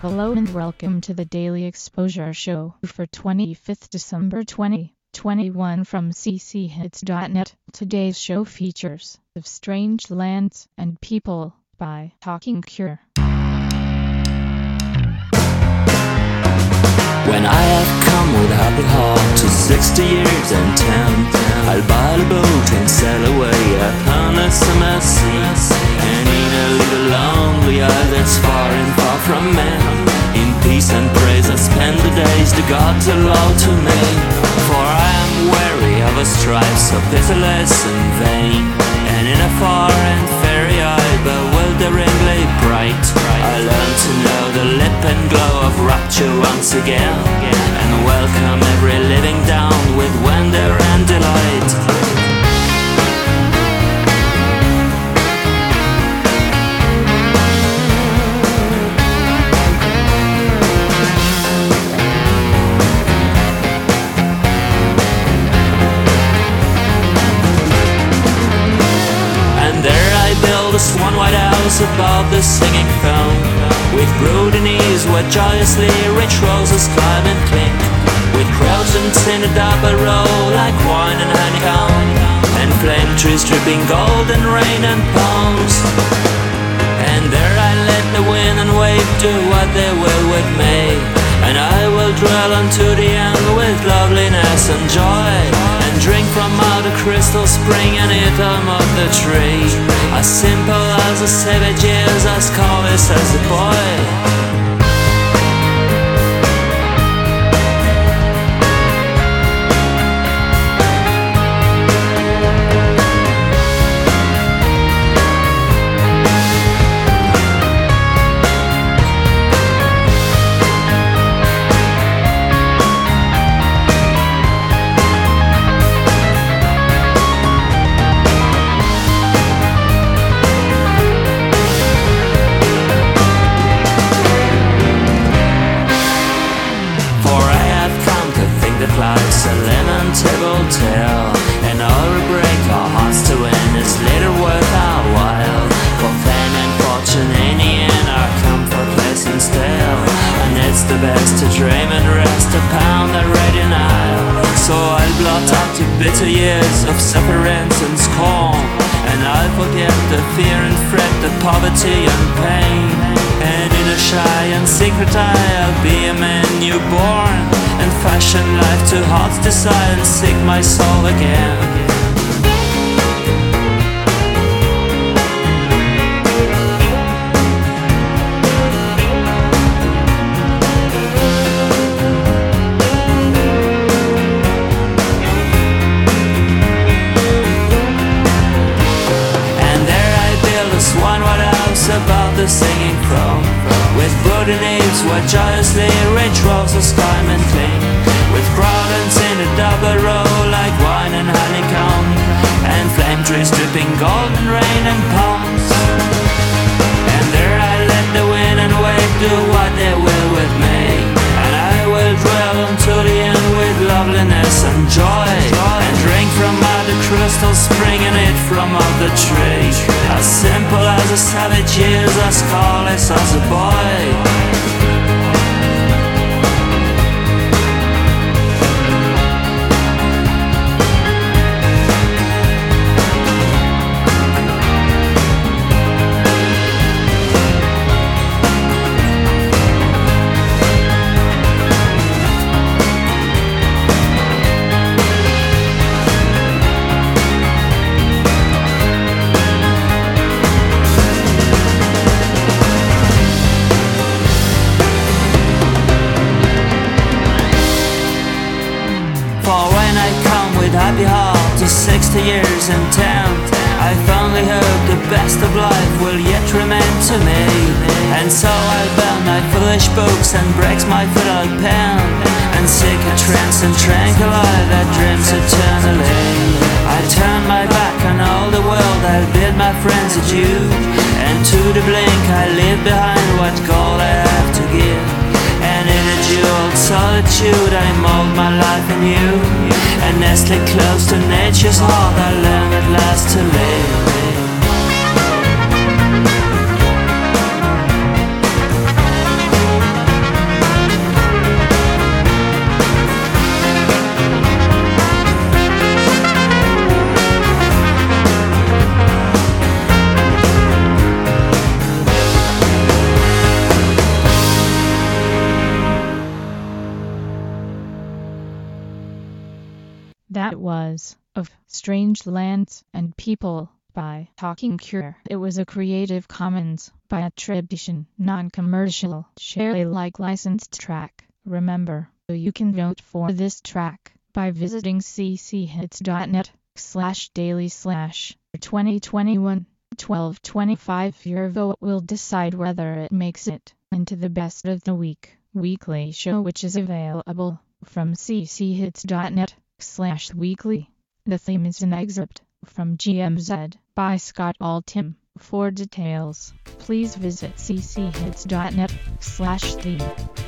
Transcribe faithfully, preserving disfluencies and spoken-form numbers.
Hello and welcome to the Daily Exposure Show for twenty-fifth December twenty twenty-one from c c hits dot net. Today's show features Of Strange Lands and People by Talking Cure. When I have come with a happy heart to sixty years and ten, I'll buy a boat and sail away upon a summer sea, and in a little lonely isle that's far and far from men, in peace and praise I spend the days the gods allow to me. For I am weary of a strife so pitiless and vain, and in a far and fairy eye bewilderingly bright, I learn to know the lip and glow of rapture once again, and welcome every living down with wonder and delight. And there I build a swan white house above the singing foam, with brooding ease where joyously rich roses climb and clink, with crescents in a double row like wine and honeycomb, and flame trees dripping golden rain and palms. And there I let the wind and wave do what they will with me, and I will dwell unto the end with loveliness and joy, and drink from out a crystal spring and eat them of the tree, as simple as a savage is, as callous as a boy. Life's a lamentable tale, and all we break our hearts to win is later worth our while. For fame and fortune in the end are comfortless and stale, and it's the best to dream and rest upon the radiant isle. So I'll blot out the bitter years of sufferance and scorn, and I'll forget the fear and fret, the poverty and pain, and in a shy and secret eye I'll be a man newborn, and fashion life to heart's desire and seek my soul again. And there I build a swan-white house above the singing throne, with brooding eaves where joyously rich roses climb and cling, with gardens in a double row like wine and honeycomb, and flame trees dripping golden rain and palms. And there I let the wind and wave do what they will with me, and I will dwell until the end with loveliness and joy, and drink from out the crystal spring and eat from out the tree, as simple as a savage is, as callous as a boy. For when I come with happy heart to sixty years and ten, I fondly hope the best of life will yet remain to me, and so I burn my foolish books and breaks my fiddle pen, and seek a trance and tranquil eye that dreams eternally. I turn my back on all the world, I bid my friends adieu, and to the blink I leave behind what gold I have to give, and in a jeweled solitude I mold my life anew, and nestling close to nature's heart I learn at last to live. Sounds of Strange Lands and People by Talking Cure. It was a Creative Commons by attribution, non-commercial, share Alike licensed track. Remember, you can vote for this track by visiting cchits.net slash daily slash 2021 twelve twenty-five. Your vote will decide whether it makes it into the Best of the Week weekly show, which is available from cchits.net slash weekly. The theme is an excerpt from G M Z by Scott Altham. For details, please visit cchits.net slash theme.